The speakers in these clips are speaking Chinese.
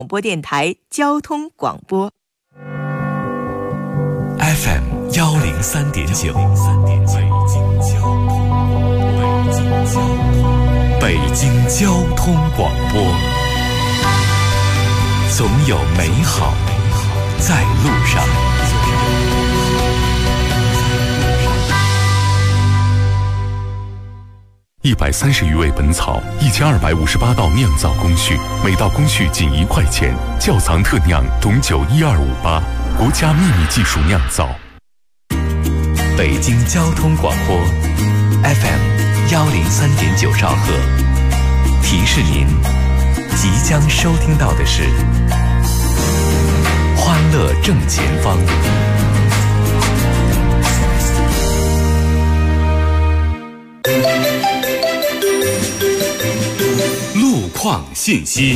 广播电台交通广播 FM 103.9，北京交通广播，总有美好在路上。130余味本草，1258道酿造工序，每道工序仅1块钱。窖藏特酿董酒12588，国家秘密技术酿造。北京交通广播 FM 103.9兆赫，提示您即将收听到的是欢乐正前方。路况信息。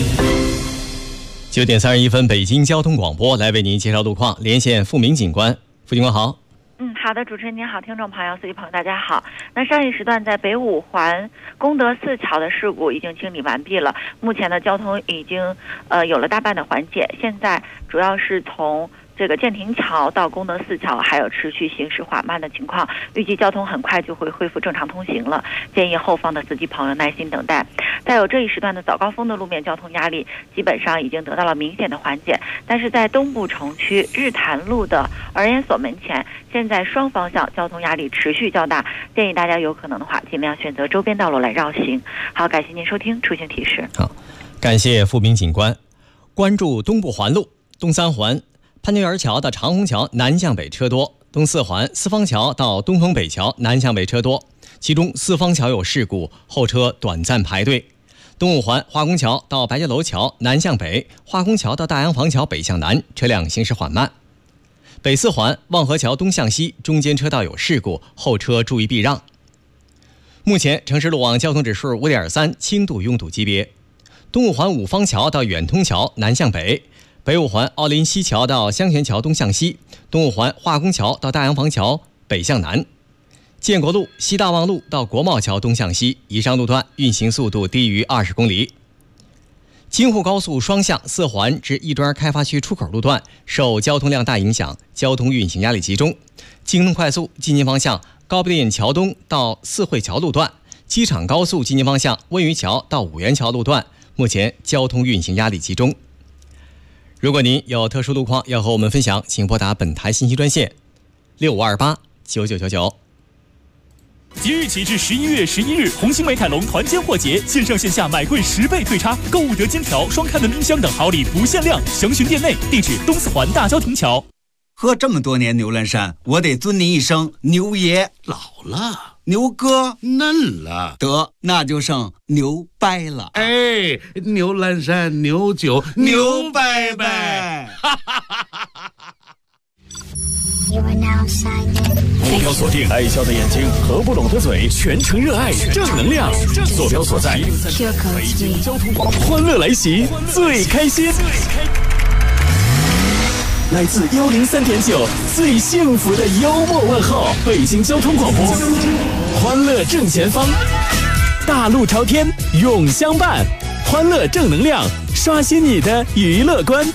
9点31分，北京交通广播来为您介绍路况，连线付明警官。付警官好。 好的，主持人您好，听众朋友、司机朋友大家好。那上一时段在北五环功德寺桥的事故已经清理完毕了，目前的交通已经有了大半的缓解，现在主要是从这个建亭桥到功德寺桥还有持续行驶缓慢的情况，预计交通很快就会恢复正常通行了，建议后方的司机朋友耐心等待。再有这一时段的早高峰的路面交通压力基本上已经得到了明显的缓解，但是在东部城区日坛路的儿研所门前，现在双方向交通压力持续较大，建议大家有可能的话尽量选择周边道路来绕行。好，感谢您收听出行提示。 好，感谢付明警官。关注东部环路东三环潘家园桥到长虹桥南向北车多，东四环四方桥到东风北桥南向北车多，其中四方桥有事故，后车短暂排队。东五环化工桥到白家楼桥南向北，化工桥到大洋房桥北向南，车辆行驶缓慢。北四环望河桥东向西，中间车道有事故，后车注意避让。目前城市路网交通指数 5.3， 轻度拥堵级别。东五环五方桥到远通桥南向北，北五环奥林西桥到香泉桥东向西，东五环化工桥到大洋房桥北向南。建国路西大望路到国贸桥东向西，以上路段运行速度低于20公里。京沪高速双向四环至亦庄开发区出口路段受交通量大影响，交通运行压力集中。京通快速进京方向高碑店桥东到四惠桥路段，机场高速进京方向温榆桥到五元桥路段，目前交通运行压力集中。如果您有特殊路况要和我们分享，请拨打本台信息专线65289999。 即日起至11月11日，红星美凯龙团坚货节，线上线下买贵10倍对差，购物得金条、双开门冰箱等好礼不限量，详询店内。地址东四环大郊亭桥。 喝这么多年牛栏山，我得尊您一声牛爷。 老了， 牛哥嫩了， 得那就剩牛掰了。 哎，牛栏山牛酒牛掰掰。 坐标锁定爱笑的眼睛和不拢的嘴，全程热爱正能量。坐标所在北京交通广播，欢乐来袭，最开心。来自103.9最幸福的幽默问候，北京交通广播，欢乐正前方，大路朝天永相伴，欢乐正能量，刷新你的娱乐观。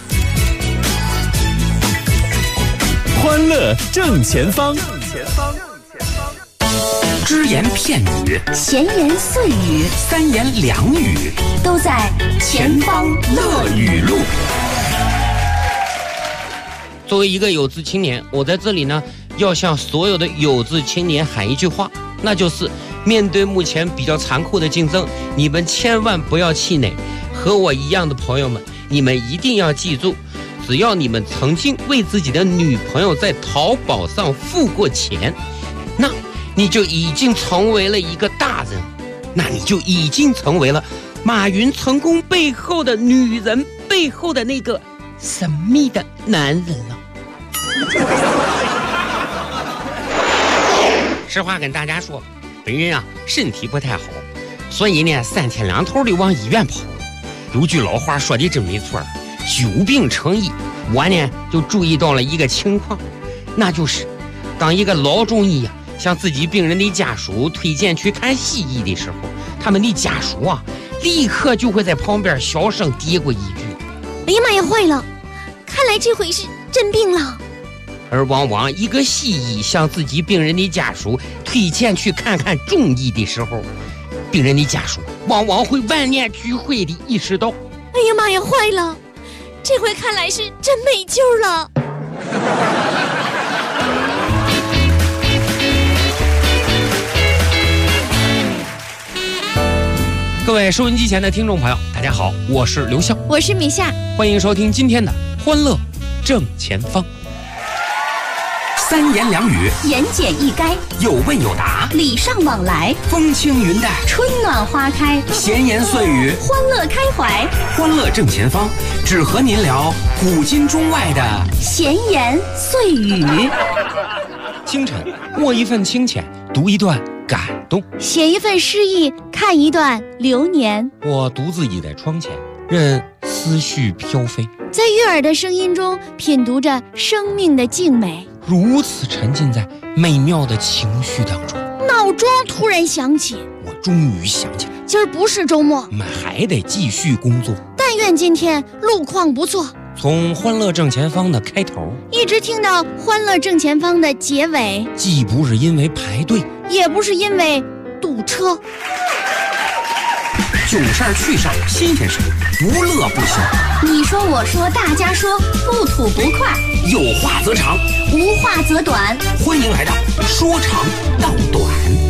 欢乐正前方， 只言片语， 闲言碎语， 三言两语， 都在前方乐语录。 作为一个有志青年，我在这里呢，要向所有的有志青年喊一句话，那就是面对目前比较残酷的竞争，你们千万不要气馁。和我一样的朋友们，你们一定要记住，只要你们曾经为自己的女朋友在淘宝上付过钱，那你就已经成为了一个大人，那你就已经成为了马云成功背后的女人背后的那个神秘的男人了。实话跟大家说，本人啊身体不太好，所以呢3天2头的往医院跑。有句老话说的真没错，久病成医。我呢就注意到了一个情况，那就是当一个老中医啊向自己病人的家属推荐去看西医的时候，他们的家属啊立刻就会在旁边小声嘀咕一句： 哎呀妈呀，坏了！看来这回是真病了。 而往往一个西医向自己病人的家属推荐去看看中医的时候，病人的家属往往会万念俱灰地意识到， 哎呀妈呀，坏了！这回看来是真没救了。 各位收音机前的听众朋友，大家好，我是刘笑， 我是米夏， 欢迎收听今天的欢乐正前方。 三言两语，言简意赅，有问有答，礼尚往来，风轻云淡，春暖花开，闲言碎语，欢乐开怀。欢乐正前方，只和您聊古今中外的闲言碎语。 清晨，握一份清浅，读一段感动， 写一份诗意，看一段流年。 我独自倚在窗前，任思绪飘飞， 在悦耳的声音中品读着生命的静美， 如此沉浸在美妙的情绪当中。 闹钟突然响起， 我终于想起来， 今儿不是周末， 我们还得继续工作。 但愿今天路况不错。 从欢乐正前方的开头一直听到欢乐正前方的结尾， 既不是因为排队， 也不是因为堵车。 囧事儿趣事儿新鲜事儿，不乐不休。你说我说大家说，不吐不快，有话则长，无话则短。欢迎来到说长道短。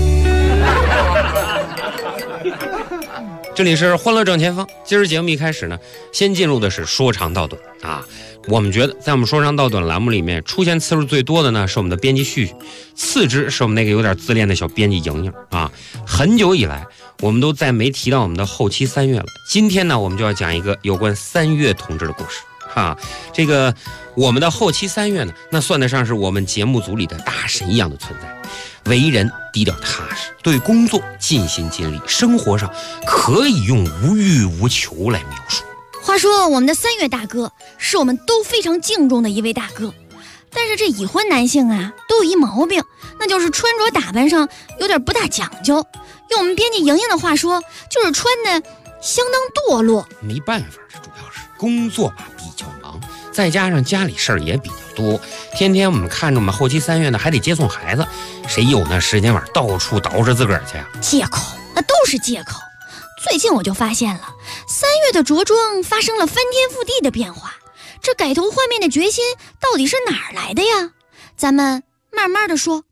这里是欢乐正前方。今儿节目一开始呢，先进入的是说长道短啊。我们觉得在我们说长道短栏目里面出现次数最多的呢是我们的编辑旭旭，次之是我们那个有点自恋的小编辑莹莹啊。很久以来我们都再没提到我们的后期三月了，今天呢我们就要讲一个有关三月同志的故事哈。这个我们的后期三月呢，那算得上是我们节目组里的大神一样的存在，为人低调踏实，对工作尽心尽力，生活上可以用无欲无求来描述。 话说我们的三月大哥是我们都非常敬重的一位大哥，但是这已婚男性啊都有一毛病，那就是穿着打扮上有点不大讲究，用我们编辑莹莹的话说，就是穿的相当堕落。 没办法，这主要是工作吧比较忙，再加上家里事儿也比较多，天天我们看着我们后期三月呢还得接送孩子，谁有那时间晚到处捯饬自个儿去呀？ 借口，那都是借口。最近我就发现了，三月的着装发生了翻天覆地的变化，这改头换面的决心到底是哪儿来的呀？咱们慢慢的说。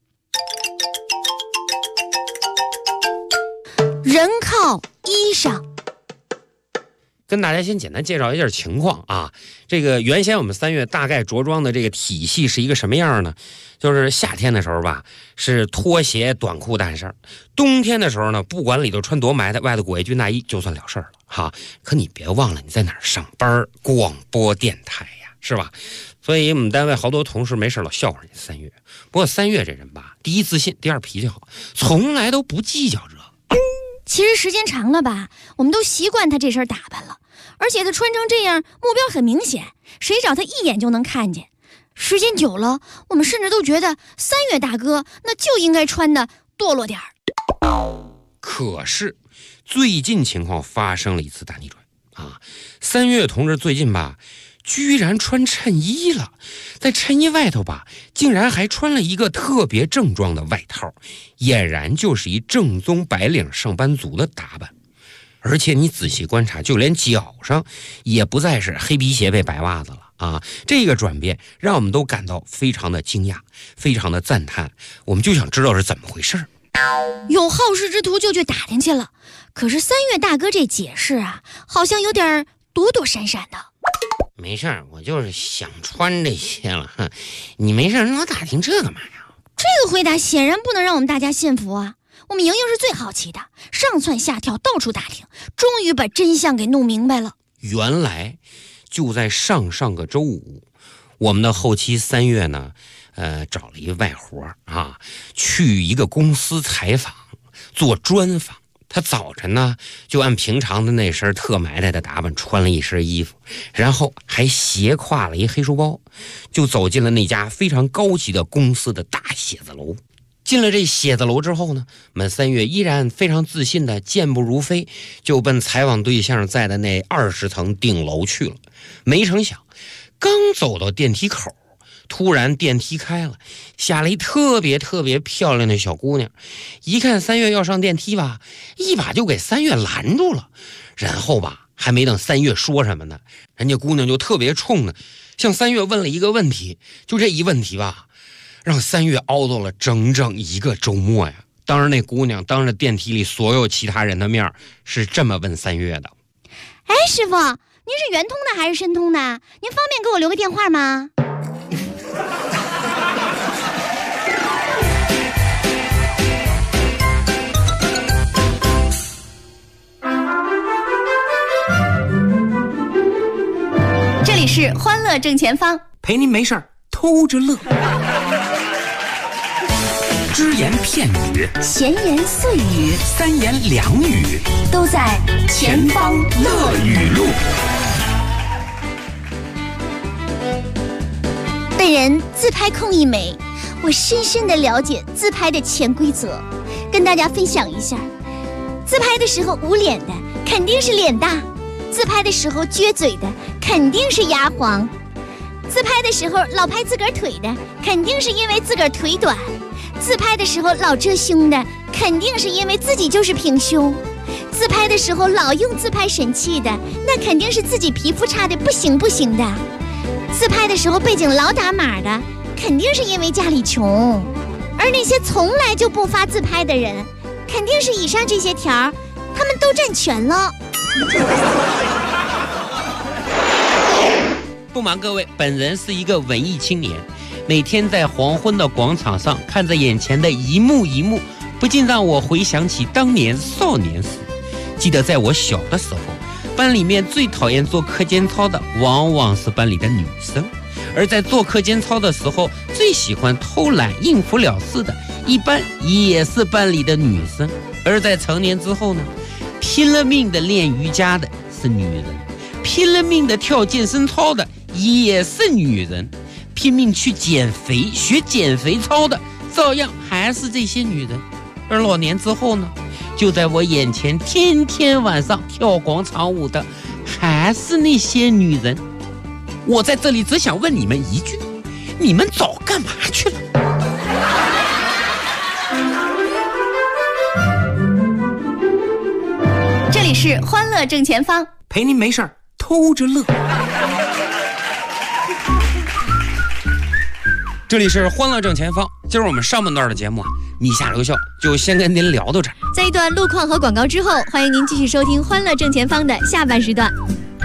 人靠衣裳。 跟大家先简单介绍一下情况啊。这个原先我们三月大概着装的这个体系是一个什么样呢？就是夏天的时候吧，是拖鞋短裤单身；冬天的时候呢，不管里头穿多埋汰，外头裹一军大衣就算了事儿了哈。可你别忘了你在哪儿上班，广播电台呀，是吧？所以我们单位好多同事没事老笑话人家三月。不过三月这人吧，第一自信，第二脾气好，从来都不计较这个。 其实时间长了吧，我们都习惯他这身打扮了，而且他穿成这样，目标很明显，谁找他一眼就能看见。时间久了，我们甚至都觉得三月大哥那就应该穿的堕落点儿。 可是最近情况发生了一次大逆转啊！三月同志最近吧，居然穿衬衣了，在衬衣外头吧，竟然还穿了一个特别正装的外套，俨然就是一正宗白领上班族的打扮。而且你仔细观察，就连脚上也不再是黑皮鞋配白袜子了啊！这个转变让我们都感到非常的惊讶，非常的赞叹。我们就想知道是怎么回事。 有好事之徒就去打听去了，可是三月大哥这解释啊，好像有点躲躲闪闪的。 没事儿，我就是想穿这些了。你没事让我打听这干嘛呀？ 这个回答显然不能让我们大家信服啊！我们莹莹是最好奇的，上蹿下跳，到处打听，终于把真相给弄明白了。 原来就在上个周五，我们的后期三月呢，找了一个外活啊，去一个公司采访，做专访。他早晨呢就按平常的那身特埋汰的打扮穿了一身衣服，然后还斜挎了一黑书包，就走进了那家非常高级的公司的大写字楼。进了这写字楼之后呢，我们三月依然非常自信的健步如飞，就奔采访对象在的那20层顶楼去了。 没成想刚走到电梯口，突然电梯开了，下来一特别漂亮的小姑娘。一看三月要上电梯吧，一把就给三月拦住了。然后吧，还没等三月说什么呢，人家姑娘就特别冲的向三月问了一个问题。就这一问题吧，让三月熬到了整整一个周末呀。当然那姑娘当着电梯里所有其他人的面是这么问三月的： 哎，师傅，您是圆通的还是申通的？您方便给我留个电话吗？这里是欢乐正前方， 陪您没事儿偷着乐。只言片语， 闲言碎语， 三言两语， 都在前方乐语录。本人自拍控一枚，我深深的了解自拍的潜规则，跟大家分享一下。自拍的时候捂脸的肯定是脸大，自拍的时候撅嘴的肯定是牙黄，自拍的时候老拍自个儿腿的肯定是因为自个儿腿短，自拍的时候老遮胸的肯定是因为自己就是平胸，自拍的时候老用自拍神器的那肯定是自己皮肤差的不行的，自拍的时候背景老打码的肯定是因为家里穷，而那些从来就不发自拍的人肯定是以上这些条他们都占全了。 不瞒各位，本人是一个文艺青年，每天在黄昏的广场上看着眼前的一幕一幕，不禁让我回想起当年少年时。记得在我小的时候，班里面最讨厌做课间操的往往是班里的女生，而在做课间操的时候最喜欢偷懒应付了事的一般也是班里的女生。而在成年之后呢，拼了命的练瑜伽的是女人，拼了命的跳健身操的也是女人，拼命去减肥学减肥操的照样还是这些女人。而老年之后呢，就在我眼前天天晚上跳广场舞的还是那些女人。我在这里只想问你们一句，你们早干嘛去了？ 这里是欢乐正前方， 陪您没事儿偷着乐。 这里是欢乐正前方，今儿我们上半段的节目米下留校就先跟您聊到这儿。 在一段路况和广告之后，欢迎您继续收听欢乐正前方的下半时段。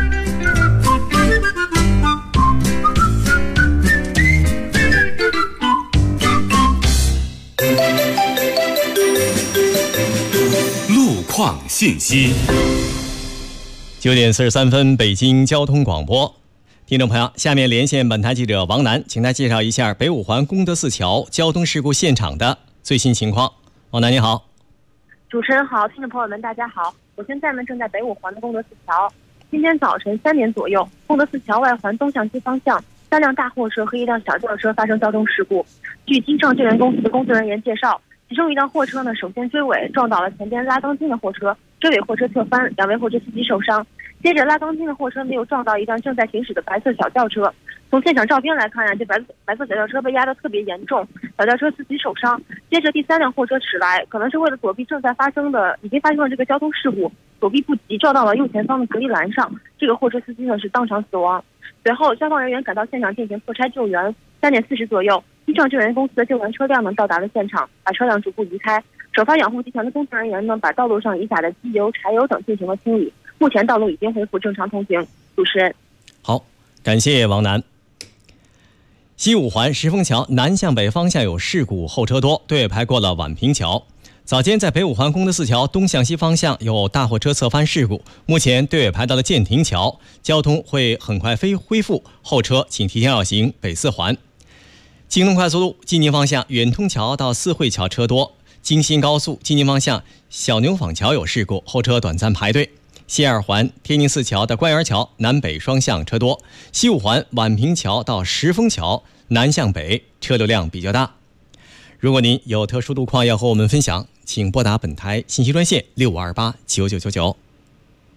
路况信息。 9点43分，北京交通广播。听众朋友，下面连线本台记者王楠，请他介绍一下北五环功德寺桥交通事故现场的最新情况。王楠你好。 主持人好，听众朋友们大家好，我现在呢正在北五环的功德寺桥。今天早晨3点左右，功德寺桥外环东向西方向3辆大货车和1辆小轿车发生交通事故。据京盛救援公司的工作人员介绍，其中一辆货车呢首先追尾撞倒了前边拉钢筋的货车，追尾货车侧翻，2位货车司机受伤。接着拉钢筋的货车没有撞到一辆正在行驶的白色小轿车。从现场照片来看这白色小轿车被压得特别严重，小轿车司机受伤。接着第3辆货车驶来，可能是为了躲避已经发生的这个交通事故，躲避不及撞到了右前方的隔离栏上，这个货车司机呢是当场死亡。随后消防人员赶到现场进行破拆救援。3点40左右，京盛救援公司的救援车辆呢到达了现场，把车辆逐步移开。首发养护集团的工作人员呢把道路上遗撒的机油、柴油等进行了清理。目前道路已经恢复正常通行。主持人， 好，感谢王楠。西五环石峰桥南向北方向有事故，后车多，队尾排过了宛平桥。早间在北五环功德寺桥东向西方向有大货车侧翻事故，目前队尾排到了建亭桥，交通会很快恢复，后车请提前要行北四环。京东快速路济宁方向远通桥到四惠桥车多，京新高速济宁方向小牛坊桥有事故，后车短暂排队。西二环天宁寺桥到官园桥南北双向车多，西五环宛平桥到石峰桥南向北车流量比较大。如果您有特殊路况要和我们分享，请拨打本台信息专线65289999。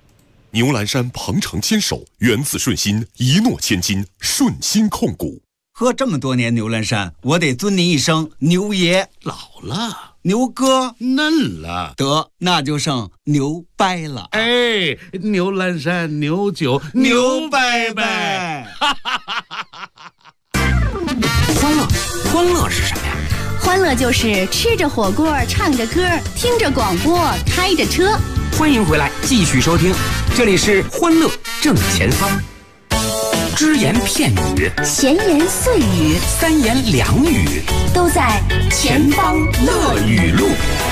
牛栏山鹏程牵手，源自顺心，一诺千金，顺心控股。 喝这么多年牛栏山，我得尊您一声牛爷。 老了， 牛哥嫩了， 得那就剩牛掰了。 哎，牛栏山牛酒牛掰掰。 欢乐是什么呀？ 欢乐就是吃着火锅，唱着歌，听着广播，开着车。 欢迎回来，继续收听，这里是欢乐正前方。只言片语， 闲言碎语， 三言两语， 都在前方乐语录。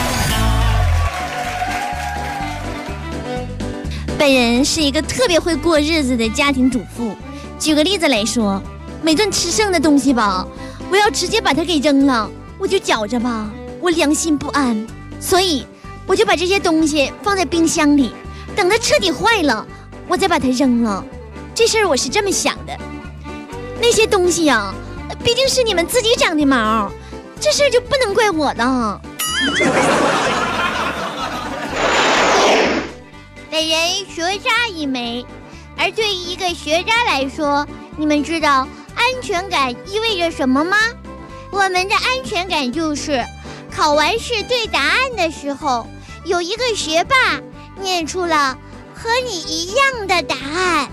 本人是一个特别会过日子的家庭主妇。举个例子来说，每顿吃剩的东西吧，我要直接把它给扔了，我就觉着吧，我良心不安，所以我就把这些东西放在冰箱里，等它彻底坏了，我再把它扔了。这事儿我是这么想的，那些东西啊，毕竟是你们自己长的毛，这事儿就不能怪我的。本人学渣一枚，而对于一个学渣来说，你们知道安全感意味着什么吗？我们的安全感就是考完试对答案的时候，有一个学霸念出了和你一样的答案。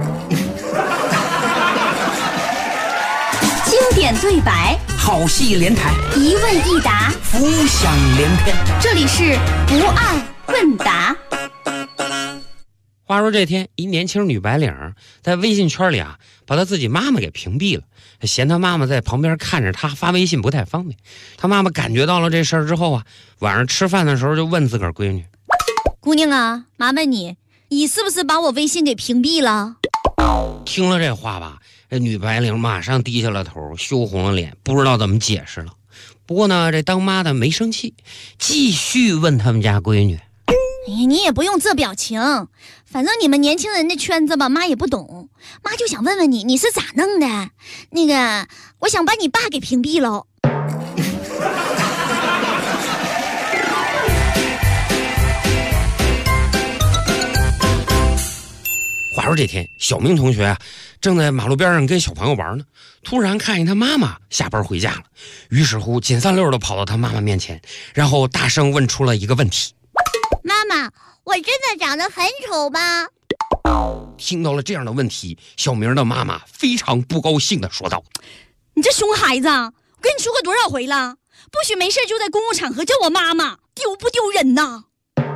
经典对白， 好戏连台， 一问一答， 浮想联翩。 这里是不二问答。 话说这天，一年轻女白领在微信圈里把她自己妈妈给屏蔽了，嫌她妈妈在旁边看着她发微信不太方便。她妈妈感觉到了这事儿之后晚上吃饭的时候就问自个儿闺女：“ 姑娘啊，麻烦你是不是把我微信给屏蔽了？” 听了这话吧，这女白领马上低下了头，羞红了脸，不知道怎么解释了。不过呢，这当妈的没生气，继续问他们家闺女：“ 哎呀，你也不用这表情，反正你们年轻人的圈子吧，妈也不懂，妈就想问问你是咋弄的？那个，我想把你爸给屏蔽了。” 话说这天，小明同学正在马路边上跟小朋友玩呢，突然看见他妈妈下班回家了，于是乎紧三溜的跑到他妈妈面前，然后大声问出了一个问题：“ 妈妈，我真的长得很丑吗？” 听到了这样的问题，小明的妈妈非常不高兴的说道：“ 你这熊孩子，我跟你说过多少回了，不许没事就在公共场合叫我妈妈，丢不丢人呐？”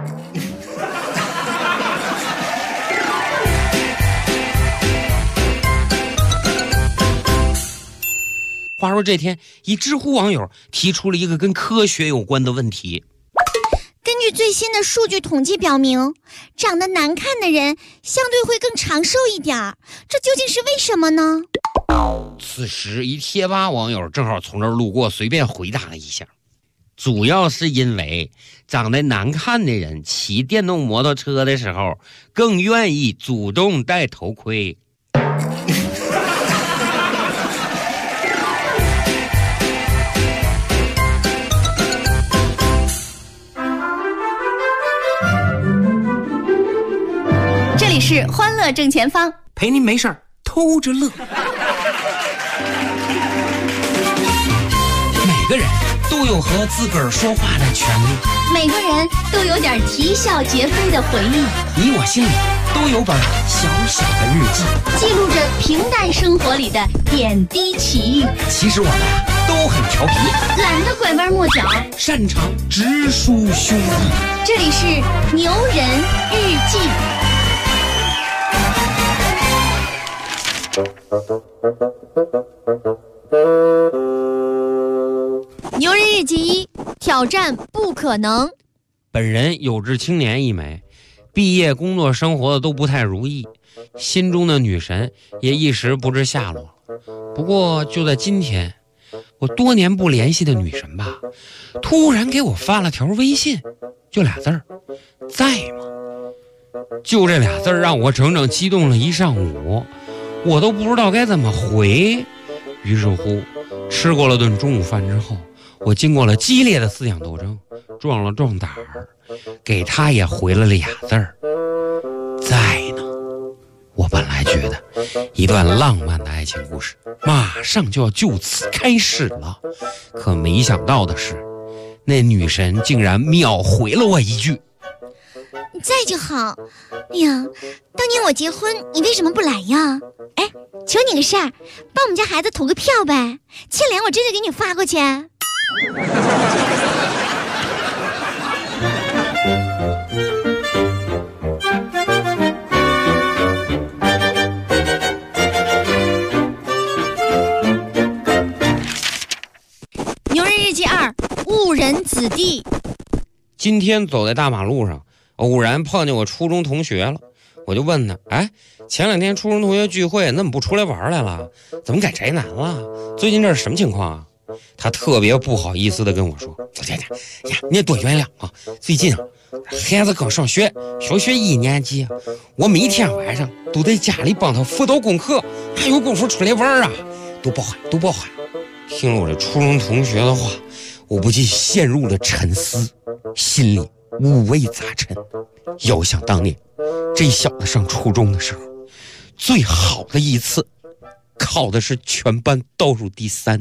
话说这天，一知乎网友提出了一个跟科学有关的问题。 根据最新的数据统计表明，长得难看的人相对会更长寿一点，这究竟是为什么呢？ 此时一贴吧网友正好从这儿路过，随便回答了一下，主要是因为长得难看的人骑电动摩托车的时候更愿意主动戴头盔。 这里是欢乐正前方， 陪您没事偷着乐。每个人都有和自个儿说话的权利， 每个人都有点啼笑皆非的回忆， 你我心里都有本小小的日记， 记录着平淡生活里的点滴奇遇。 其实我们都很调皮， 懒得拐弯抹角， 擅长直抒胸臆。 这里是牛人日记。 牛人日记一，挑战不可能。 本人有志青年一枚，毕业工作生活的都不太如意，心中的女神也一时不知下落。不过就在今天，我多年不联系的女神吧，突然给我发了条微信，就俩字儿，在吗？就这俩字儿让我整整激动了一上午，我都不知道该怎么回。于是乎，吃过了顿中午饭之后，我经过了激烈的思想斗争，壮了壮胆儿，给他也回了俩字儿，在。 觉得一段浪漫的爱情故事马上就要就此开始了。可没想到的是，那女神竟然秒回了我一句： 你在就好。哎呀，当年我结婚你为什么不来呀？哎，求你个事儿，帮我们家孩子投个票呗，欠粮我真的给你发过去。牛人日记2，误人子弟。 今天走在大马路上，偶然碰见我初中同学了，我就问他：哎，前2天初中同学聚会，那么不出来玩来了？怎么改宅男了？最近这是什么情况啊？他特别不好意思地跟我说：呀，你也多原谅啊！最近啊，孩子刚上学，小学1年级，我每天晚上都在家里帮他辅导功课，还有功夫出来玩啊，多包涵。听了我这初中同学的话，我不禁陷入了沉思，心里五味杂陈。遥想当年，这小子上初中的时候，最好的一次考的是全班倒数第3。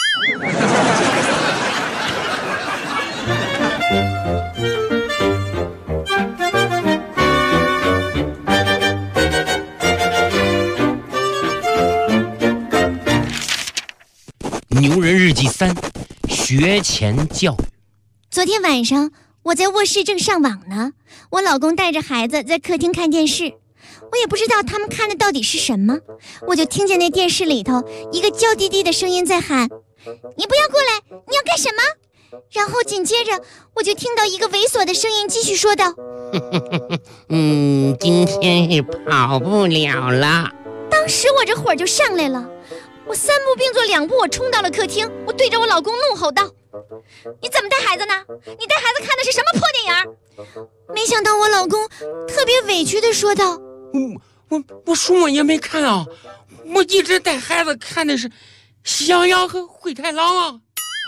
牛人日记3，学前教育。 昨天晚上我在卧室正上网呢，我老公带着孩子在客厅看电视，我也不知道他们看的到底是什么，我就听见那电视里头一个娇滴滴的声音在喊：你不要过来，你要干什么？然后紧接着我就听到一个猥琐的声音继续说道： 今天是跑不了了。 当时我这火就上来了，我3步并作2步，我冲到了客厅，我对着我老公怒吼道：你怎么带孩子呢？你带孩子看的是什么破电影？没想到我老公特别委屈地说道： 我什么也没看啊，我一直带孩子看的是《喜羊羊和灰太狼》啊。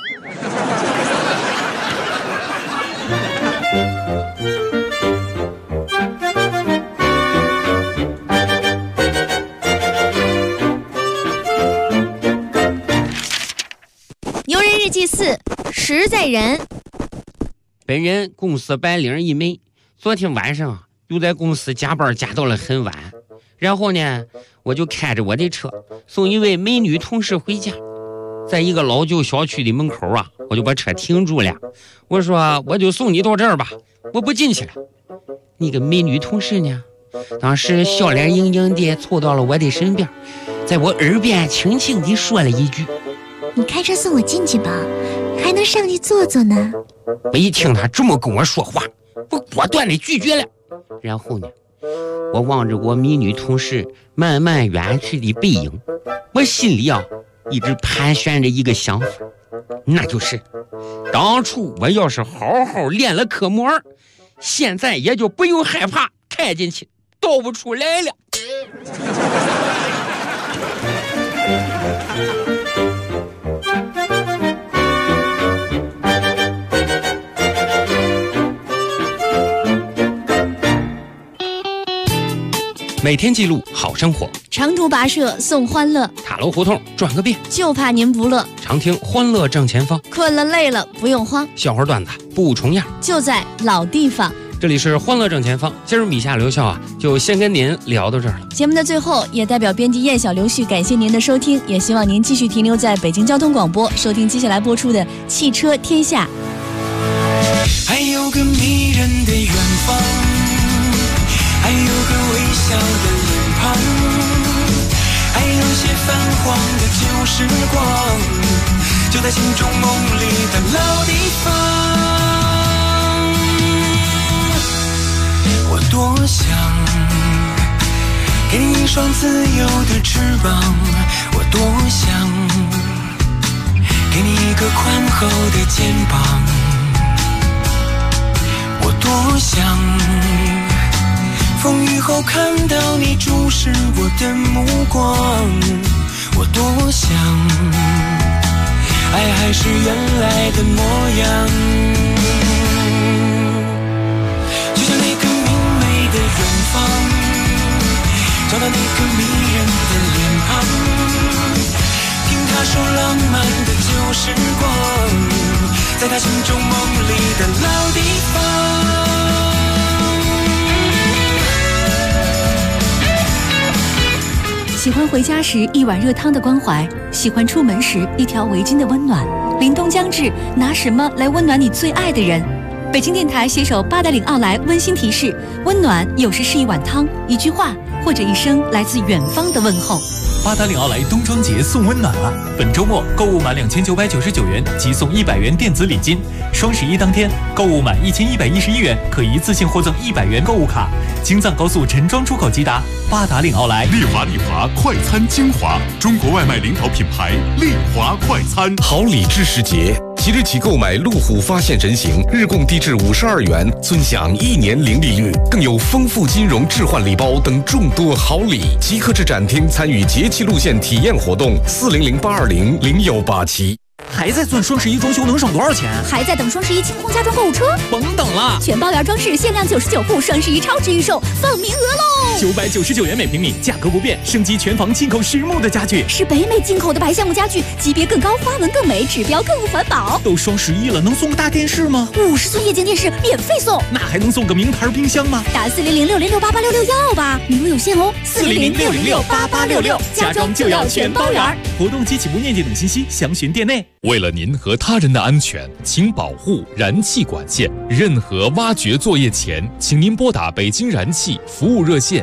牛人日记4，实在人。 本人公司白领一枚，昨天晚上啊，又在公司加班加到了很晚，然后呢，我就开着我的车送一位美女同事回家。在一个老旧小区的门口啊，我就把车停住了，我说我就送你到这儿吧，我不进去了。那个美女同事呢，当时笑脸盈盈地凑到了我的身边，在我耳边轻轻地说了一句： 你开车送我进去吧，还能上去坐坐呢。 我一听他这么跟我说话，我果断地拒绝了。然后呢，我望着我美女同事慢慢远去的背影，我心里啊一直盘旋着一个想法，那就是当初我要是好好练了科目2，现在也就不用害怕开进去倒不出来了。每天记录好生活， 长途跋涉送欢乐， 塔楼胡同转个遍， 就怕您不乐。 常听欢乐正前方， 困了累了不用慌， 笑话段子不重样， 就在老地方。 这里是欢乐正前方，今儿米夏留校啊，就先跟您聊到这儿了。 节目的最后，也代表编辑燕小刘旭感谢您的收听，也希望您继续停留在北京交通广播，收听接下来播出的《汽车天下》。 还有个迷人的远方，还有个微笑的脸庞，还有些泛黄的旧时光，就在心中梦里的老地方。我多想给你一双自由的翅膀，我多想给你一个宽厚的肩膀，我多想风雨后看到你注视我的目光，我多想爱还是原来的模样，就像那个明媚的远方， 找到那个迷人的脸庞，听他说浪漫的旧时光，在他心中梦里的老地方。 喜欢回家时一碗热汤的关怀，喜欢出门时一条围巾的温暖。凛冬将至，拿什么来温暖你最爱的人？北京电台携手八达岭奥莱温馨提示：温暖有时是一碗汤、一句话，或者一声来自远方的问候。 八达岭奥莱冬装节送温暖了！本周末购物满2999元即送100元电子礼金。双11当天购物满1111元可一次性获赠100元购物卡。京藏高速陈庄出口即达。八达岭奥莱， 丽华快餐精华，中国外卖领导品牌，丽华快餐。 好礼知识节，即日起购买路虎发现人形，日供低至52元，尊享1年零利率，更有丰富金融置换礼包等众多好礼。即刻至展厅参与节气路线体验活动，400-820-0187。 还在算双11装修能省多少钱？ 还在等双11清空家装购物车？ 甭等了， 全包圆装饰限量99户，双11超值预售，放名额喽 ！999元每平米，价格不变，升级全房进口实木的家具， 是北美进口的白橡木家具，级别更高，花纹更美，指标更环保。 都双11了，能送个大电视吗 ？50寸液晶电视免费送， 那还能送个名牌冰箱吗？ 打400-606-8866要吧，名额有限哦！400-606-8866，家装就要全包圆。 活动及起步链接等信息详询店内。 为了您和他人的安全，请保护燃气管线。任何挖掘作业前，请您拨打北京燃气服务热线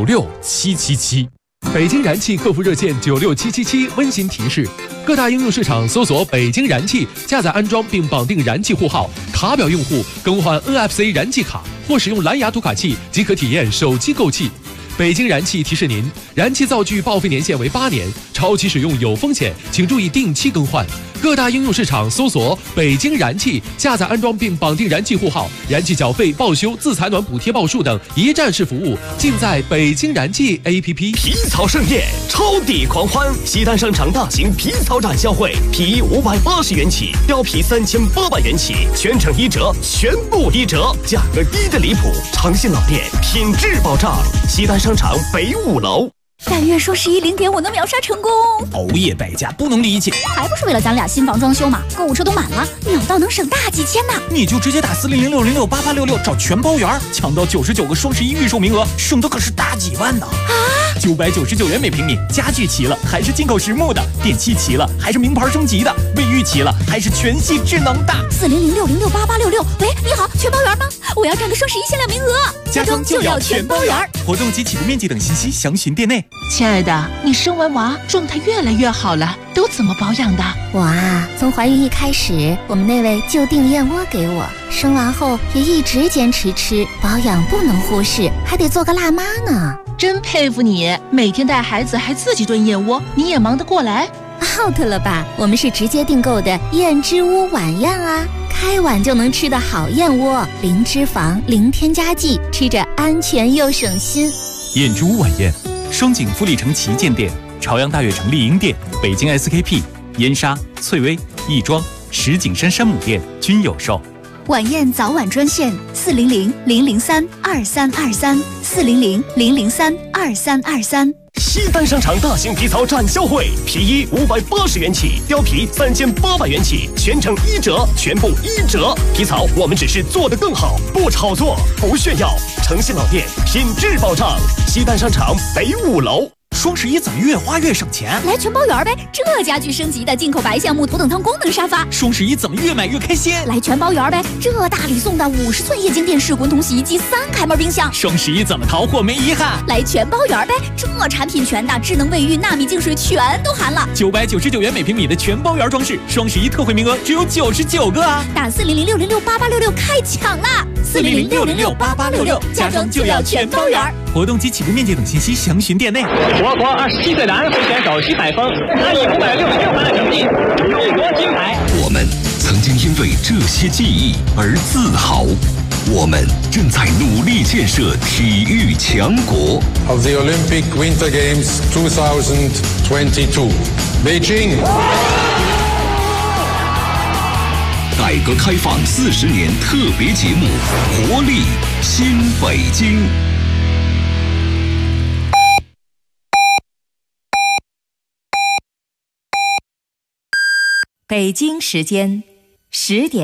96777。 北京燃气客服热线96777温馨提示：各大应用市场搜索北京燃气，下载安装并绑定燃气户号，卡表用户更换 NFC 燃气卡或使用蓝牙读卡器即可体验手机购气。北京燃气提示您，燃气灶具报废年限为8年，超期使用有风险，请注意定期更换。各大应用市场搜索北京燃气，下载安装并绑定燃气户号，燃气缴费、报修、自采暖补贴报数等一站式服务尽在北京燃气 APP。 皮草盛宴，超抵狂欢！西单商场大型皮草展销会，皮衣580元起，貂皮3800元起，全程1折，全部1折，价格低得离谱。诚信老店，品质保障。西单商场北5楼。 但愿双110点我能秒杀成功！ 熬夜败家不能理解， 还不是为了咱俩新房装修嘛？购物车都满了，秒到能省大几千呢！ 你就直接打400-606-8866找全包圆，抢到99个双11预售名额，省的可是大几万呢！999元每平米，家具齐了还是进口实木的，电器齐了还是名牌升级的，卫浴齐了还是全系智能的。 400-606-8866，喂，你好，全包圆吗？我要占个双11限量名额， 家装就要全包圆。活动及起步面积等信息详询店内。 亲爱的，你生完娃状态越来越好了，都怎么保养的？ 我啊，从怀孕一开始，我们那位就订燕窝给我，生完后也一直坚持吃，保养不能忽视，还得做个辣妈呢。 真佩服你，每天带孩子还自己炖燕窝，你也忙得过来 ？out 了吧？我们是直接订购的燕之屋晚宴啊，开碗就能吃的好燕窝，零脂肪、零添加剂，吃着安全又省心。 燕之屋晚宴，双井富力城旗舰店、朝阳大悦城丽婴店、北京 SKP、燕莎、翠微、亦庄、石景山山姆店均有售。 晚宴早晚专线400-003-2323，400-003-2323。 西单商场大型皮草展销会，皮衣580元起，貂皮3800元起，全程1折，全部1折。皮草我们只是做得更好，不炒作，不炫耀。诚信老店，品质保障。西单商场北5楼。 双11怎么越花越省钱？ 来全包圆呗！这家具升级的进口白橡木头等舱功能沙发。 双11怎么越买越开心？ 来全包圆呗！这大礼送的50寸液晶电视、滚筒洗衣机、3开门冰箱。 双11怎么淘货没遗憾？ 来全包圆呗！这产品全的，智能卫浴、纳米净水全都含了。 999元每平米的全包圆装饰，双11特惠名额只有99个啊！ 打400-606-8866开抢啦！400-606-8866，家装就要全包圆。 活动及起步面积等信息详询店内。 我国27岁的安徽选手徐海峰，他以566分的成绩勇夺金牌。 我们曾经因为这些记忆而自豪，我们正在努力建设体育强国。 Of the Olympic Winter Games 2022, Beijing。 改革开放40年特别节目《活力新北京》。 北京时间10点。